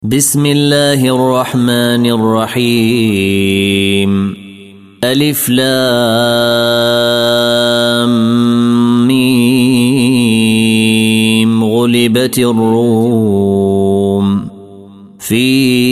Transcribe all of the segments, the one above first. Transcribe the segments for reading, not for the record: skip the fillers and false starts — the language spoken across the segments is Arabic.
بسم الله الرحمن الرحيم. ألف لام ميم. غلبت الروم في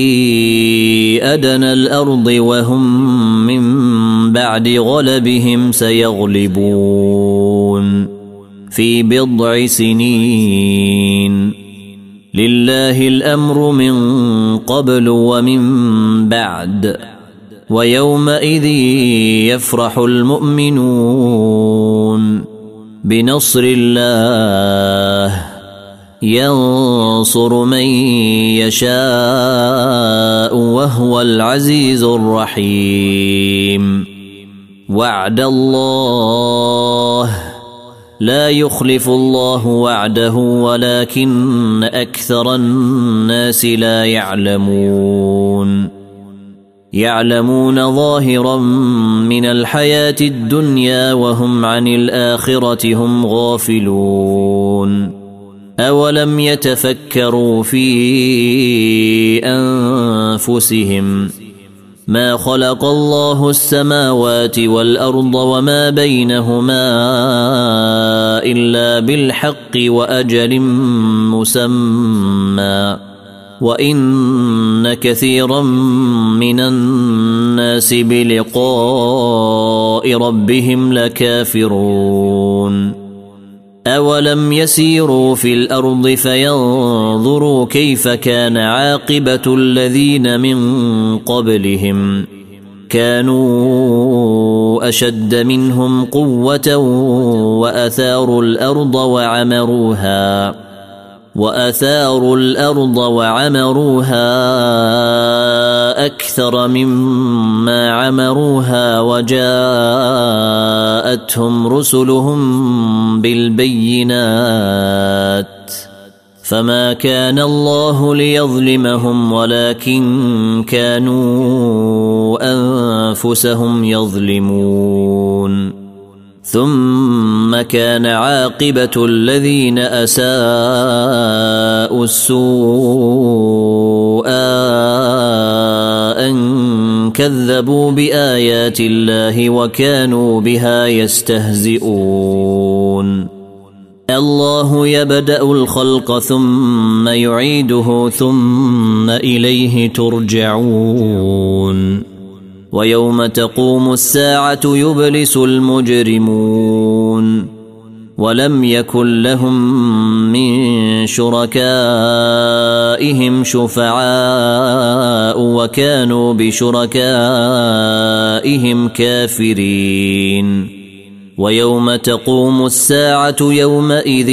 أدنى الأرض وهم من بعد غلبهم سيغلبون في بضع سنين. لله الأمر من قبل ومن بعد ويومئذ يفرح المؤمنون بنصر الله ينصر من يشاء وهو العزيز الرحيم. وعد الله لا يخلف الله وعده ولكن أكثر الناس لا يعلمون ظاهرا من الحياة الدنيا وهم عن الآخرة هم غافلون. أولم يتفكروا في أنفسهم ما خلق الله السماوات والأرض وما بينهما إلا بالحق وأجل مسمى وإن كثيرا من الناس بلقاء ربهم لكافرون. أولم يسيروا في الأرض فينظروا كيف كان عاقبة الذين من قبلهم كانوا أشد منهم قوة وأثاروا الأرض وعمروها أكثر مما عمروها وجاءتهم رسلهم بالبينات فما كان الله ليظلمهم ولكن كانوا أنفسهم يظلمون. ثم كان عاقبة الذين أساءوا السوء أن كذبوا بآيات الله وكانوا بها يستهزئون. الله يبدأ الخلق ثم يعيده ثم إليه ترجعون. ويوم تقوم الساعة يبلس المجرمون ولم يكن لهم من شركائهم شفعاء وكانوا بشركائهم كافرين. ويوم تقوم الساعة يومئذ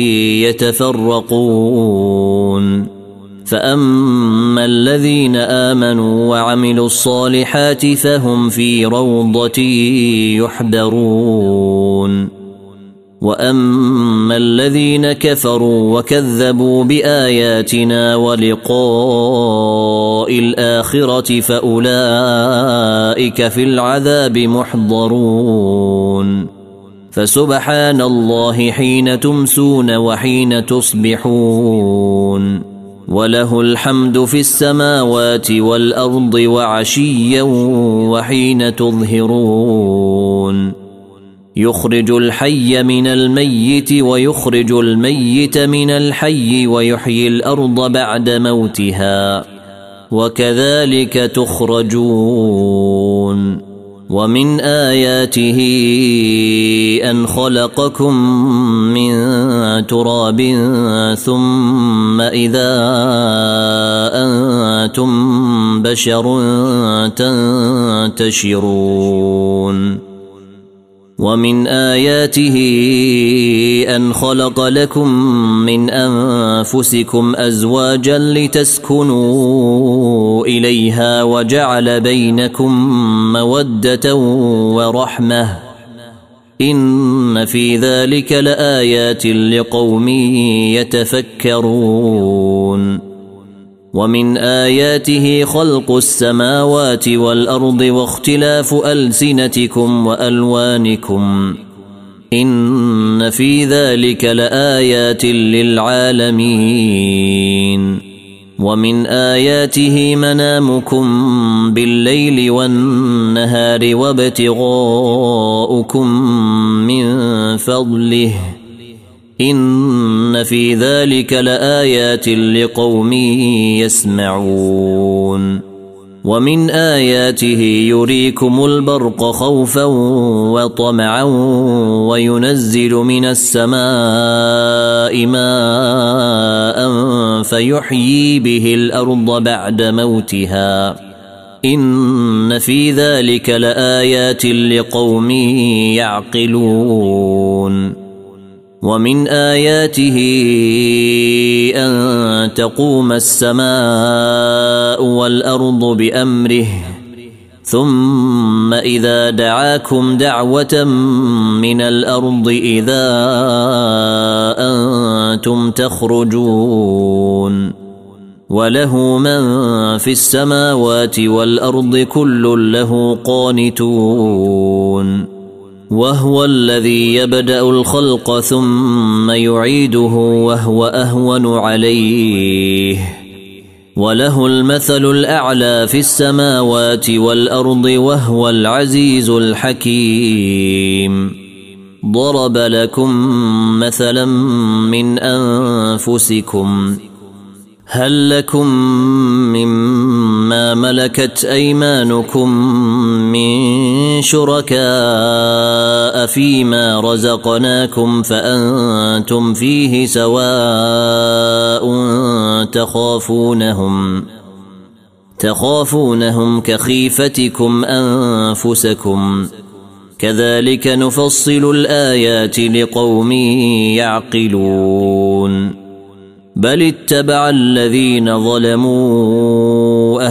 يتفرقون فأما الذين آمنوا وعملوا الصالحات فهم في روضة يحبرون. وأما الذين كفروا وكذبوا بآياتنا ولقاء الآخرة فأولئك في العذاب محضرون. فسبحان الله حين تمسون وحين تصبحون وله الحمد في السماوات والأرض وعشيا وحين تظهرون. يخرج الحي من الميت ويخرج الميت من الحي ويحيي الأرض بعد موتها وكذلك تخرجون. ومن آياته أن خلقكم من تراب ثم إذا أنتم بشر تنتشرون. ومن آياته أن خلق لكم من أنفسكم أزواجا لتسكنوا إليها وجعل بينكم مودة ورحمة إن في ذلك لآيات لقوم يتفكرون. ومن آياته خلق السماوات والأرض واختلاف ألسنتكم وألوانكم إن في ذلك لآيات للعالمين. ومن آياته منامكم بالليل والنهار وابتغاؤكم من فضله إن في ذلك لآيات لقوم يسمعون ومن آياته يريكم البرق خوفا وطمعا وينزل من السماء ماء فيحيي به الأرض بعد موتها إن في ذلك لآيات لقوم يعقلون ومن آياته أن تقوم السماء والأرض بأمره ثم إذا دعاكم دعوة من الأرض إذا أنتم تخرجون وله من في السماوات والأرض كل له قانتون وهو الذي يبدأ الخلق ثم يعيده وهو أهون عليه وله المثل الأعلى في السماوات والأرض وهو العزيز الحكيم ضرب لكم مثلا من أنفسكم هل لكم مما ملكت أيمانكم من شركاء فيما رزقناكم فأنتم فيه سواء تخافونهم كخيفتكم أنفسكم كذلك نفصل الآيات لقوم يعقلون بل اتبع الذين ظلموا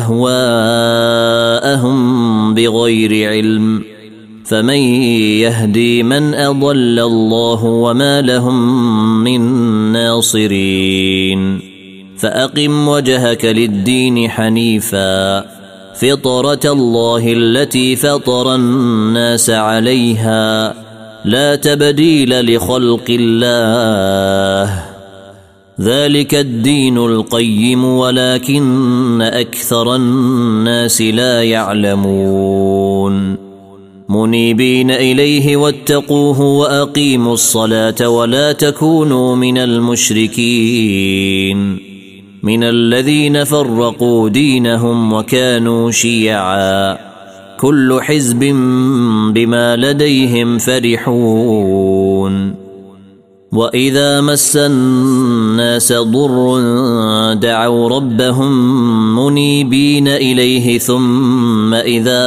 أهواءهم بغير علم فمن يهدي من أضل الله وما لهم من ناصرين فأقم وجهك للدين حنيفا فطرة الله التي فطر الناس عليها لا تبديل لخلق الله ذلك الدين القيم ولكن أكثر الناس لا يعلمون منيبين إليه واتقوه وأقيموا الصلاة ولا تكونوا من المشركين من الذين فرقوا دينهم وكانوا شيعا كل حزب بما لديهم فرحون وإذا مس الناس ضر دعوا ربهم منيبين إليه ثم إذا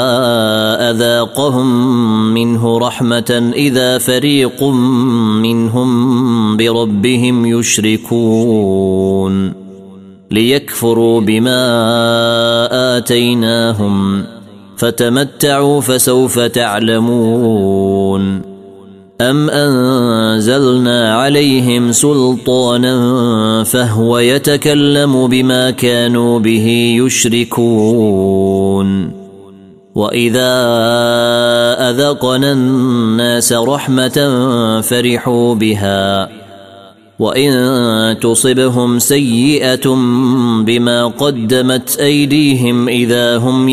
أذاقهم منه رحمة إذا فريق منهم بربهم يشركون ليكفروا بما آتيناهم فتمتعوا فسوف تعلمون أم أنزلنا عليهم سلطانا فهو يتكلم بما كانوا به يشركون وإذا أذقنا الناس رحمة فرحوا بها وإن تصبهم سيئة بما قدمت أيديهم إذا هم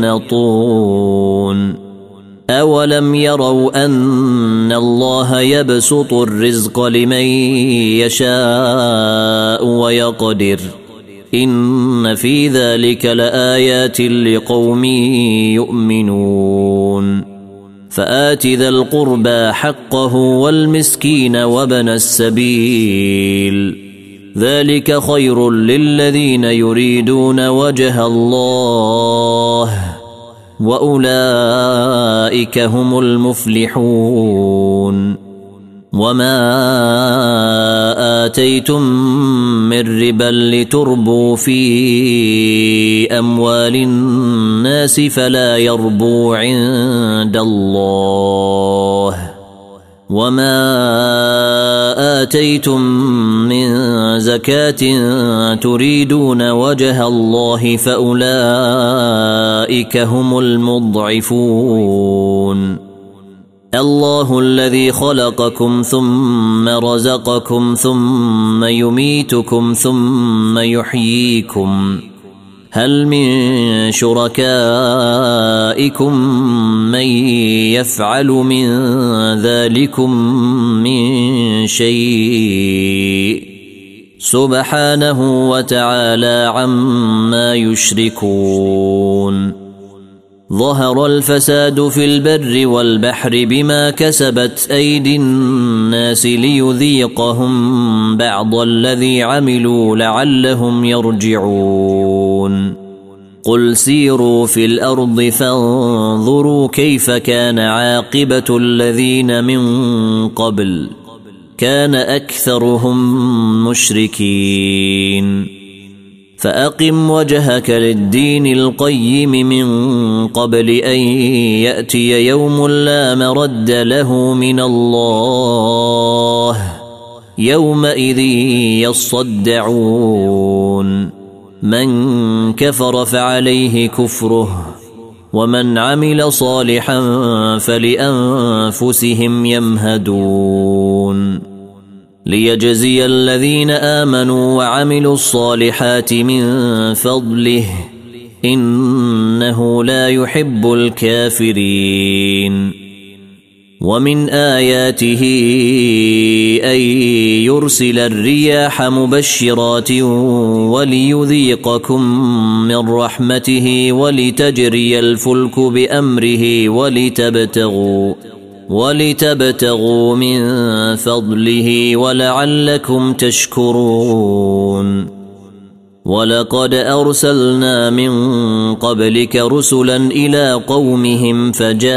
يقنطون أولم يروا أن الله يبسط الرزق لمن يشاء ويقدر إن في ذلك لآيات لقوم يؤمنون فآت ذا القربى حقه والمسكين وابن السبيل ذلك خير للذين يريدون وجه الله وأولئك هم المفلحون وما آتيتم من ربا لتربوا في أموال الناس فلا يربو عند الله وما آتيتم من زكاة تريدون وجه الله فأولئك هم المضعفون الله الذي خلقكم ثم رزقكم ثم يميتكم ثم يحييكم هل من شركائكم من يفعل من ذلكم من شيء سبحانه وتعالى عما يشركون ظهر الفساد في البر والبحر بما كسبت أيدي الناس ليذيقهم بعض الذي عملوا لعلهم يرجعون قل سيروا في الأرض فانظروا كيف كان عاقبة الذين من قبل كان أكثرهم مشركين فأقم وجهك للدين القيم من قبل أن يأتي يوم لا مرد له من الله يومئذ يصدعون من كفر فعليه كفره ومن عمل صالحا فلأنفسهم يمهدون ليجزي الذين آمنوا وعملوا الصالحات من فضله إنه لا يحب الكافرين ومن آياته أن يرسل الرياح مبشرات وليذيقكم من رحمته ولتجري الفلك بأمره ولتبتغوا من فضله ولعلكم تشكرون ولقد أرسلنا من قبلك رسلا إلى قومهم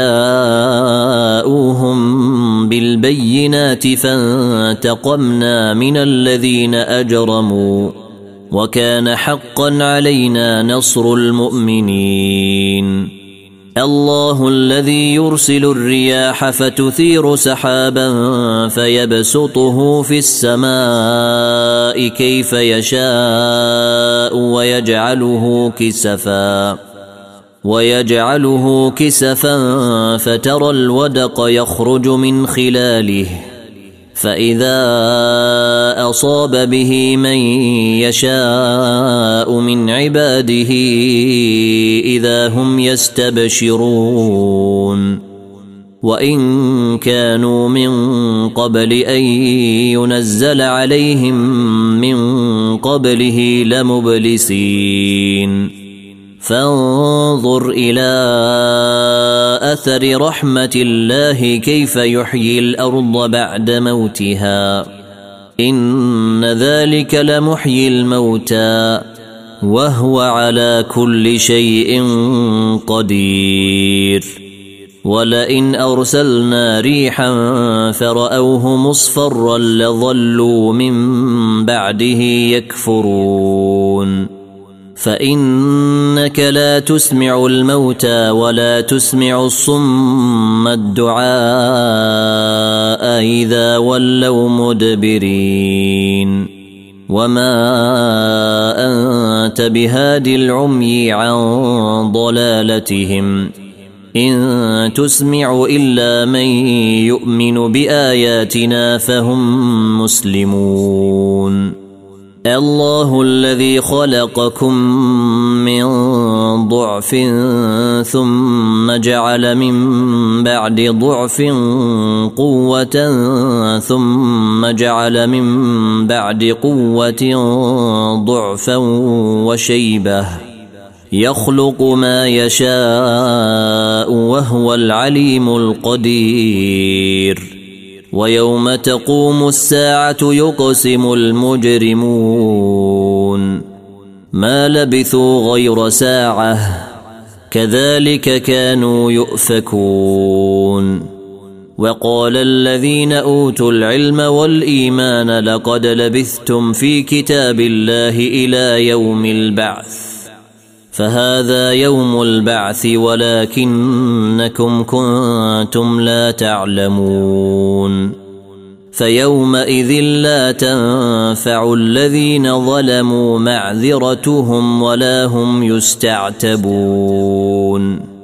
فجاءوهم بالبينات فانتقمنا من الذين أجرموا وكان حقا علينا نصر المؤمنين الله الذي يرسل الرياح فتثير سحابا فيبسطه في السماء كيف يشاء ويجعله كسفا فترى الودق يخرج من خلاله فإذا أصاب به من يشاء من عباده إذا هم يستبشرون وإن كانوا من قبل أن ينزل عليهم من قبله لمبلسين فانظر إلى أثر رحمة الله كيف يحيي الأرض بعد موتها إن ذلك لمحيي الموتى وهو على كل شيء قدير ولئن أرسلنا ريحا فرأوه مصفرا لظلوا من بعده يكفرون فإنك لا تسمع الموتى ولا تسمع الصم الدعاء إذا ولوا مدبرين وما أنت بهاد العمي عن ضلالتهم إن تسمع إلا من يؤمن بآياتنا فهم مسلمون الله الذي خلقكم من ضعف ثم جعل من بعد ضعف قوة ثم جعل من بعد قوة ضعفا وشيبة يخلق ما يشاء وهو العليم القدير ويوم تقوم الساعة يقسم المجرمون ما لبثوا غير ساعة كذلك كانوا يؤفكون وقال الذين أوتوا العلم والإيمان لقد لبثتم في كتاب الله إلى يوم البعث فهذا يوم البعث ولكنكم كنتم لا تعلمون فيومئذ لا تنفع الذين ظلموا معذرتهم ولا هم يستعتبون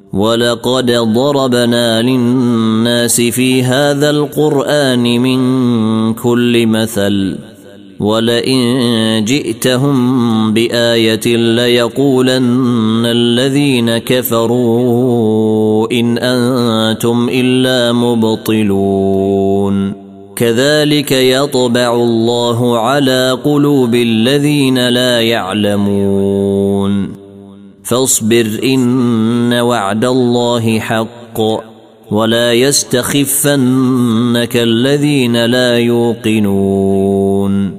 ولقد ضربنا للناس في هذا القرآن من كل مثل ولئن جئتهم بآية ليقولن الذين كفروا إن أنتم إلا مبطلون كذلك يطبع الله على قلوب الذين لا يعلمون فاصبر إن وعد الله حق ولا يستخفنك الذين لا يوقنون